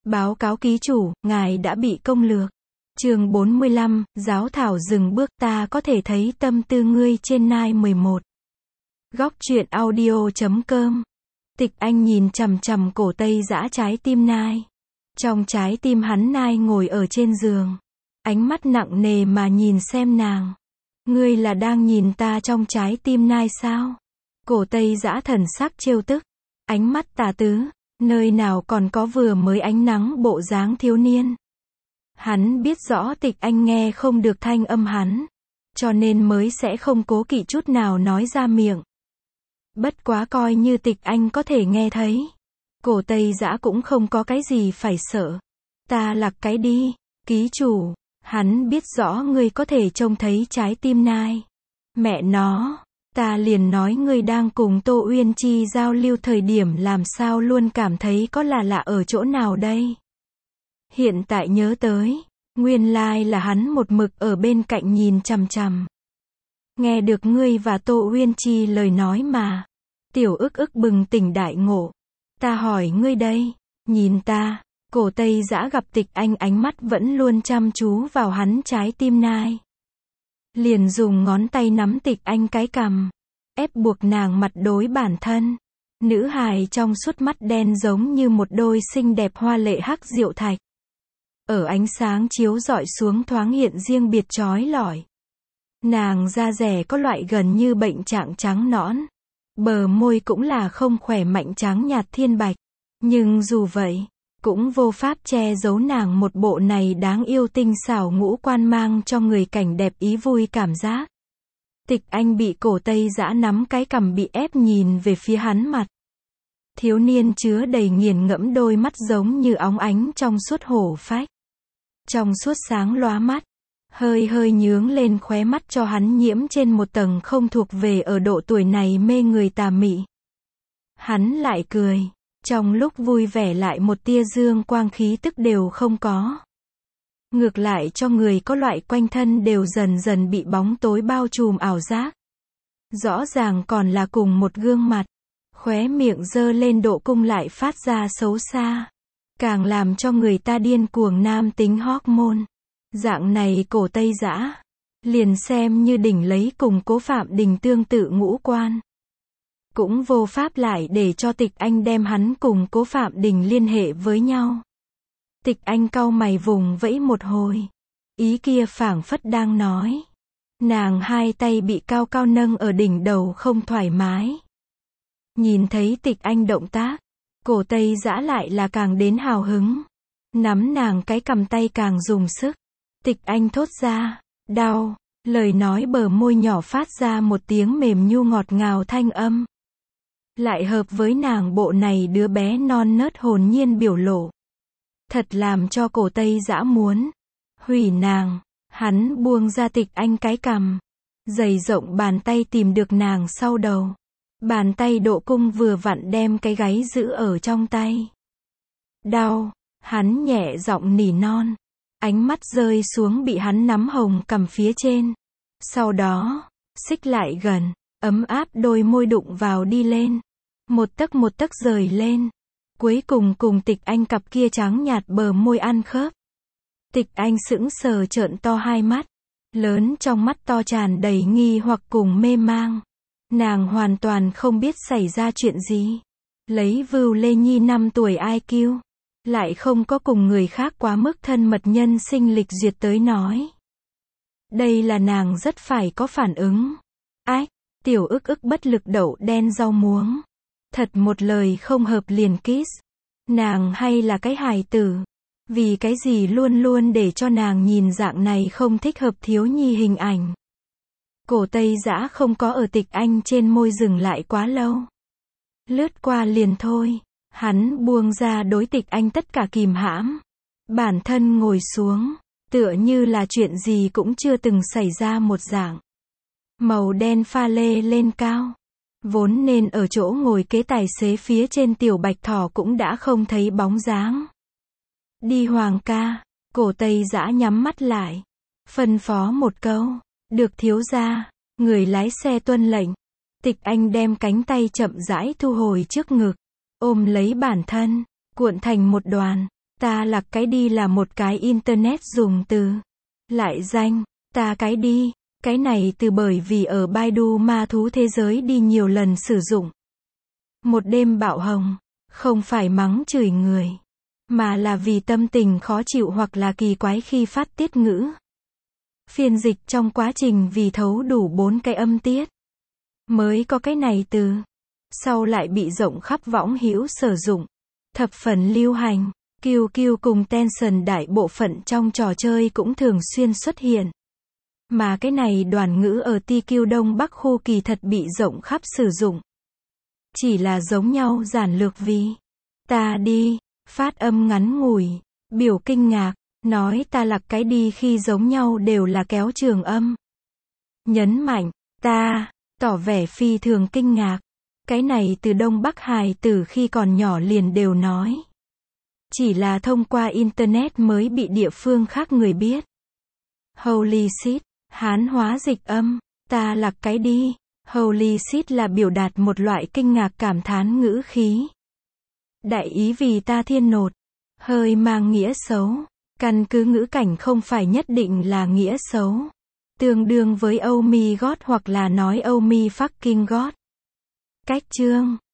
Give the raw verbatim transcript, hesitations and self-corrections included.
Báo cáo ký chủ, ngài đã bị công lược. Chương bốn mươi lăm, giáo thảo dừng bước, ta có thể thấy tâm tư ngươi trên nai mười một. Góc truyện audio chấm com. Tịch Anh nhìn chằm chằm cổ Tây Dã trái tim nai. Trong trái tim hắn nai ngồi ở trên giường. Ánh mắt nặng nề mà nhìn xem nàng. Ngươi là đang nhìn ta trong trái tim nai sao? Cổ Tây Dã thần sắc trêu tức. Ánh mắt tà tứ. Nơi nào còn có vừa mới ánh nắng bộ dáng thiếu niên. Hắn biết rõ Tịch Anh nghe không được thanh âm hắn. Cho nên mới sẽ không cố kỵ chút nào nói ra miệng. Bất quá coi như Tịch Anh có thể nghe thấy. Cổ Tây Dã cũng không có cái gì phải sợ. Ta lạc cái đi, ký chủ. Hắn biết rõ ngươi có thể trông thấy trái tim nai. Mẹ nó, ta liền nói ngươi đang cùng Tô Uyên Chi giao lưu thời điểm làm sao luôn cảm thấy có là lạ ở chỗ nào đây. Hiện tại nhớ tới, nguyên lai là hắn một mực ở bên cạnh nhìn chằm chằm. Nghe được ngươi và Tô Uyên Chi lời nói mà. Tiểu ức ức bừng tỉnh đại ngộ. Ta hỏi ngươi đây, nhìn ta. Cổ Tây Dã gặp Tịch Anh ánh mắt vẫn luôn chăm chú vào hắn trái tim nai. Liền dùng ngón tay nắm Tịch Anh cái cằm. Ép buộc nàng mặt đối bản thân. Nữ hài trong suốt mắt đen giống như một đôi xinh đẹp hoa lệ hắc diệu thạch. Ở ánh sáng chiếu rọi xuống thoáng hiện riêng biệt chói lọi. Nàng da rẻ có loại gần như bệnh trạng trắng nõn. Bờ môi cũng là không khỏe mạnh trắng nhạt thiên bạch. Nhưng dù vậy, cũng vô pháp che giấu nàng một bộ này đáng yêu tinh xảo ngũ quan mang cho người cảnh đẹp ý vui cảm giác. Tịch Anh bị cổ Tây Dã nắm cái cằm bị ép nhìn về phía hắn mặt. Thiếu niên chứa đầy nghiền ngẫm đôi mắt giống như óng ánh trong suốt hổ phách. Trong suốt sáng lóa mắt. Hơi hơi nhướng lên khóe mắt cho hắn nhiễm trên một tầng không thuộc về ở độ tuổi này mê người tà mị. Hắn lại cười. Trong lúc vui vẻ lại một tia dương quang khí tức đều không có. Ngược lại cho người có loại quanh thân đều dần dần bị bóng tối bao trùm ảo giác. Rõ ràng còn là cùng một gương mặt. Khóe miệng dơ lên độ cung lại phát ra xấu xa. Càng làm cho người ta điên cuồng nam tính hormone. Dạng này cổ Tây Dã. Liền xem như đỉnh lấy cùng Cố Phạm Đình tương tự ngũ quan. Cũng vô pháp lại để cho Tịch Anh đem hắn cùng Cố Phạm Đình liên hệ với nhau. Tịch Anh cau mày vùng vẫy một hồi. Ý kia phảng phất đang nói. Nàng hai tay bị cao cao nâng ở đỉnh đầu không thoải mái. Nhìn thấy Tịch Anh động tác. Cổ Tây Dã lại là càng đến hào hứng. Nắm nàng cái cầm tay càng dùng sức. Tịch Anh thốt ra. Đau. Lời nói bờ môi nhỏ phát ra một tiếng mềm nhu ngọt ngào thanh âm. Lại hợp với nàng bộ này đứa bé non nớt hồn nhiên biểu lộ. Thật làm cho cổ Tây Dã muốn hủy nàng. Hắn buông ra Tịch Anh cái cằm. Dày rộng bàn tay tìm được nàng sau đầu. Bàn tay độ cung vừa vặn đem cái gáy giữ ở trong tay. Đau. Hắn nhẹ giọng nỉ non. Ánh mắt rơi xuống bị hắn nắm hồng cằm phía trên. Sau đó, xích lại gần. Ấm áp đôi môi đụng vào đi lên. Một tấc một tấc rời lên. Cuối cùng cùng Tịch Anh cặp kia trắng nhạt bờ môi ăn khớp. Tịch Anh sững sờ trợn to hai mắt. Lớn trong mắt to tràn đầy nghi hoặc cùng mê mang. Nàng hoàn toàn không biết xảy ra chuyện gì. Lấy Vưu Lê Nhi năm tuổi i kiu. Lại không có cùng người khác quá mức thân mật nhân sinh lịch duyệt tới nói. Đây là nàng rất phải có phản ứng. Ách, tiểu ức ức bất lực đậu đen rau muống. Thật một lời không hợp liền kiss. Nàng hay là cái hài tử. Vì cái gì luôn luôn để cho nàng nhìn dạng này không thích hợp thiếu nhi hình ảnh. Cổ Tây Dã không có ở Tịch Anh trên môi dừng lại quá lâu. Lướt qua liền thôi. Hắn buông ra đối Tịch Anh tất cả kìm hãm. Bản thân ngồi xuống. Tựa như là chuyện gì cũng chưa từng xảy ra một dạng. Màu đen pha lê lên cao. Vốn nên ở chỗ ngồi kế tài xế phía trên tiểu bạch thỏ cũng đã không thấy bóng dáng. Đi Hoàng ca. Cổ Tây Dã nhắm mắt lại. Phân phó một câu. Được thiếu gia. Người lái xe tuân lệnh. Tịch Anh đem cánh tay chậm rãi thu hồi trước ngực. Ôm lấy bản thân. Cuộn thành một đoàn. Ta lạc cái đi là một cái internet dùng từ. Lại danh, ta cái đi. Cái này từ bởi vì ở Baidu ma thú thế giới đi nhiều lần sử dụng. Một đêm bạo hồng, không phải mắng chửi người, mà là vì tâm tình khó chịu hoặc là kỳ quái khi phát tiết ngữ. Phiên dịch trong quá trình vì thấu đủ bốn cái âm tiết, mới có cái này từ. Sau lại bị rộng khắp võng hữu sử dụng. Thập phần lưu hành. Kiu Kiu cùng Tencent đại bộ phận trong trò chơi cũng thường xuyên xuất hiện. Mà cái này đoàn ngữ ở Ti Kiu Đông Bắc khu kỳ thật bị rộng khắp sử dụng. Chỉ là giống nhau giản lược vì ta đi, phát âm ngắn ngủi, biểu kinh ngạc, nói ta lạc cái đi khi giống nhau đều là kéo trường âm. Nhấn mạnh, ta, tỏ vẻ phi thường kinh ngạc. Cái này từ Đông Bắc hài tử khi còn nhỏ liền đều nói. Chỉ là thông qua Internet mới bị địa phương khác người biết. Holy shit, Hán hóa dịch âm, ta lạc cái đi. Holy shit là biểu đạt một loại kinh ngạc cảm thán ngữ khí. Đại ý vì ta thiên nột. Hơi mang nghĩa xấu. Căn cứ ngữ cảnh không phải nhất định là nghĩa xấu. Tương đương với oh my god hoặc là nói oh my fucking god. Cách chương